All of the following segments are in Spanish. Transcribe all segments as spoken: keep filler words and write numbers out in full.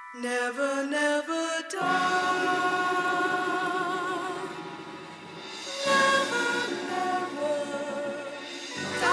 Never, never die. Never, never die.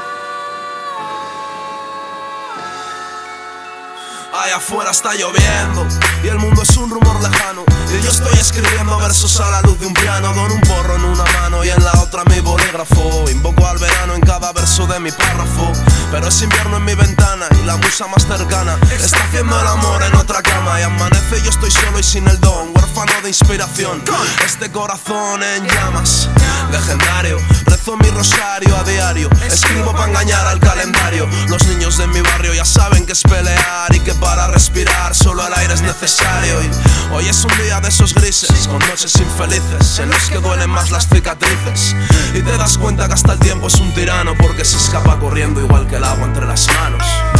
Allá afuera está lloviendo y el mundo es un rumor lejano, y yo estoy escribiendo versos a la luz de un piano, con un porro en una mano y en la otra mi bolígrafo. Invoco al verano en cada verso de mi párrafo, pero es invierno en mi ventana y la musa más cercana está haciendo el amor en otra cama. Y amanece y yo estoy solo y sin el don, huérfano de inspiración. Este corazón en llamas, legendario. Rezo mi rosario a diario, escribo para engañar al calendario. Los niños de mi barrio ya saben que es pelear y que para respirar solo el aire es necesario. Y hoy es un día de esos grises, con noches infelices en los que duelen más las cicatrices. Y te das cuenta que hasta el tiempo es un tirano, porque se escapa corriendo igual que el agua entre las manos.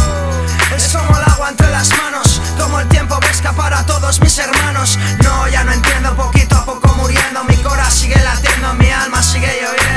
Es como el agua entre las manos, como el tiempo que escapar a todos mis hermanos. No, ya no entiendo, poquito a poco muriendo. Mi cora sigue latiendo, mi alma sigue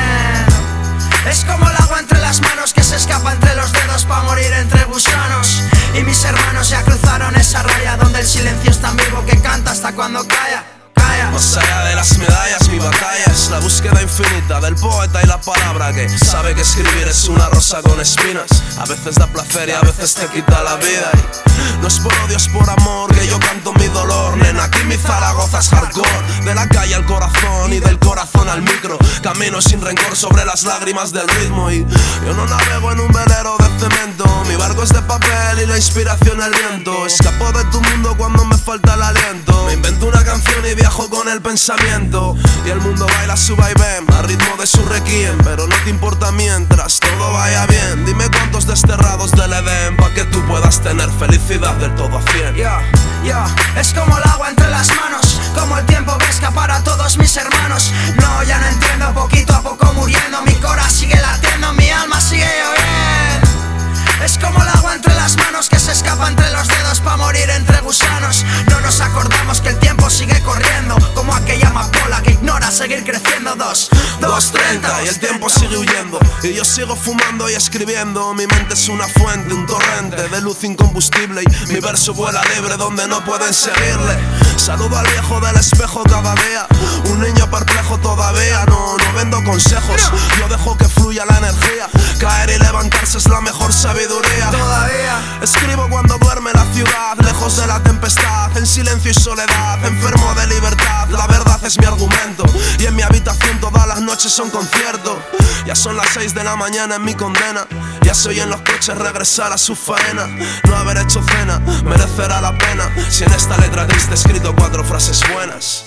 lloviendo. Es como el agua entre las manos que se escapa entre los dedos pa' morir entre gusanos. Y mis hermanos ya cruzaron esa raya donde el silencio es tan vivo que canta hasta cuando calla. Más allá de las medallas, mi batalla es la búsqueda infinita del poeta y la palabra que sabe que escribir es una rosa con espinas. A veces da placer y a veces te quita la vida. Y no es por odio, es por amor que yo canto mi dolor. Nena, aquí mi Zaragoza es hardcore. De la calle al corazón y del corazón al micro. Camino sin rencor sobre las lágrimas del ritmo. Y yo no navego en un velero de cemento. Mi barco es de papel y la inspiración el viento. Escapo de tu mundo cuando me falta el aliento. Me invento una canción y viajo con el pensamiento, y el mundo baila su vaivén al ritmo de su requiem. Pero no te importa mientras todo vaya bien. Dime cuántos desterrados del Edén pa' que tú puedas tener felicidad del todo a cien. Yeah, yeah. Es como el agua entre las manos, como el tiempo que escapar a todos mis hermanos. No, ya no entiendo, poquito a poco muriendo. Mi cora sigue latiendo, mi alma sigue lloviendo. Es como el agua entre las manos que se escapa entre los dedos pa' morir entre gusanos. No nos acordamos que el tiempo sigue corriendo, como aquella amapola que ignora seguir creciendo. Dos, dos treinta y el tiempo sigue huyendo, y yo sigo fumando y escribiendo. Mi mente es una fuente, un torrente de luz incombustible, y mi verso vuela libre donde no pueden seguirle. Saludo al viejo del espejo cada día, un niño perplejo todavía. No, no vendo consejos, yo dejo que fluya la energía. Caer y levantarse es la mejor sabiduría. Todavía escribo cuando duerme la ciudad, lejos de la tempestad, en silencio y soledad, enfermo de libertad. La verdad es mi argumento, y en mi habitación todas las noches son concierto. Ya son las seis de la mañana en mi condena, ya se oyen los coches regresar a su faena. No haber hecho cena merecerá la pena, si en esta letra triste he escrito cuatro frases buenas.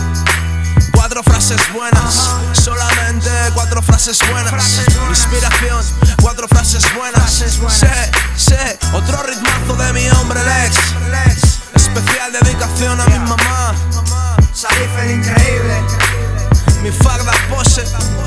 Cuatro frases buenas, solamente cuatro frases buenas. Inspiración, cuatro frases buenas. Sé, sé, otro ritmazo de mi hombre Lex. Especial dedicación a mi mamá. Salif el increíble. Mi Fagda pose.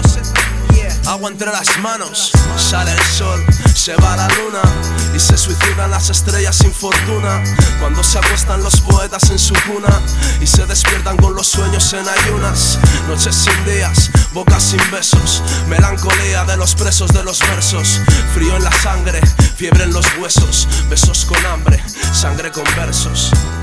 Agua entre las manos, sale el sol, se va la luna y se suicidan las estrellas sin fortuna. Cuando se acuestan los poetas en su cuna y se despiertan con los sueños en ayunas. Noches sin días, bocas sin besos, melancolía de los presos de los versos. Frío en la sangre, fiebre en los huesos, besos con hambre, sangre con versos.